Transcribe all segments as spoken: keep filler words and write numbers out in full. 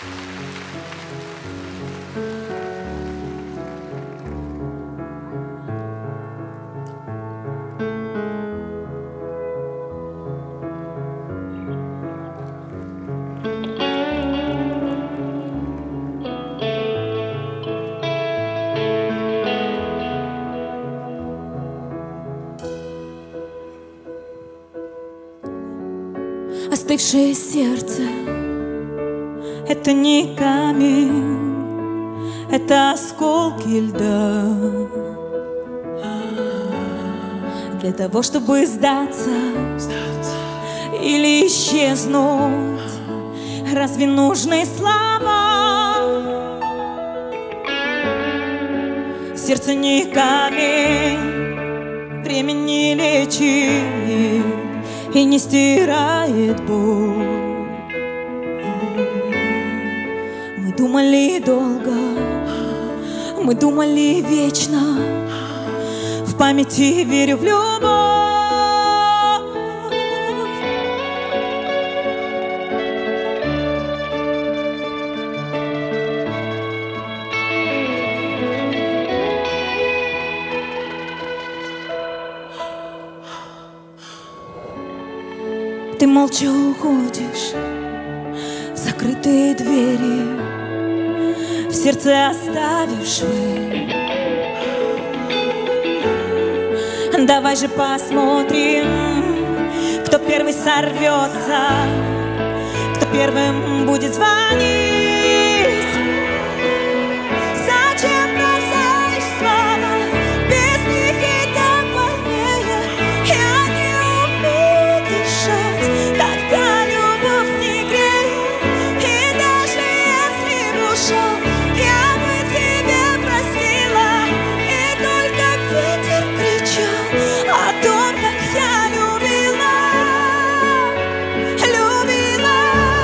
Остывшее сердце — это не камень, это осколки льда. Для того, чтобы сдаться или исчезнуть, разве нужны слова? Сердце не камень, время не лечит и не стирает боль. Мы думали долго, мы думали вечно, в памяти верю в любовь. Ты молча уходишь в закрытые двери, в сердце оставив швы. Давай же посмотрим, кто первый сорвется, кто первым будет звонить. Зачем бросаешь слова? Без них и так больнее. Я не умею дышать, когда любовь не греет. И даже если б ушел, я бы тебе простила. И только ветер кричал о том, как я любила, любила,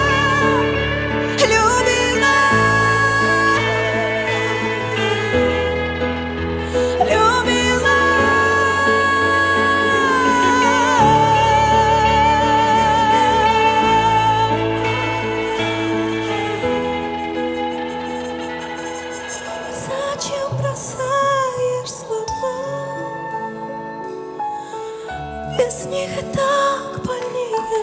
любила, любила. Зачем бросаешь слова? Без них и так больнее.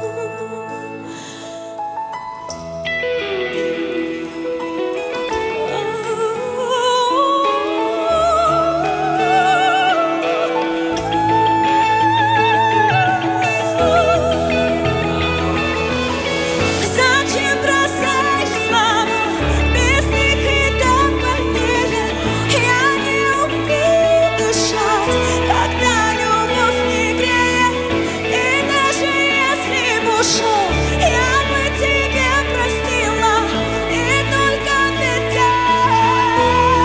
Зачем бросаешь слова? Без них и так больнее. Я не умею дышать, когда любовь не греет. И даже если б ушел, я бы тебе простила. И только ветер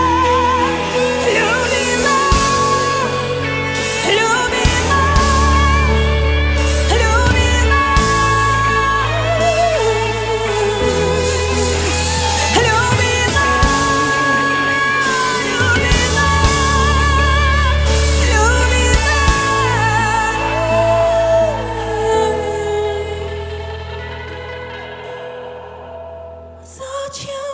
любила, любила, любила, любила, любила. Зачем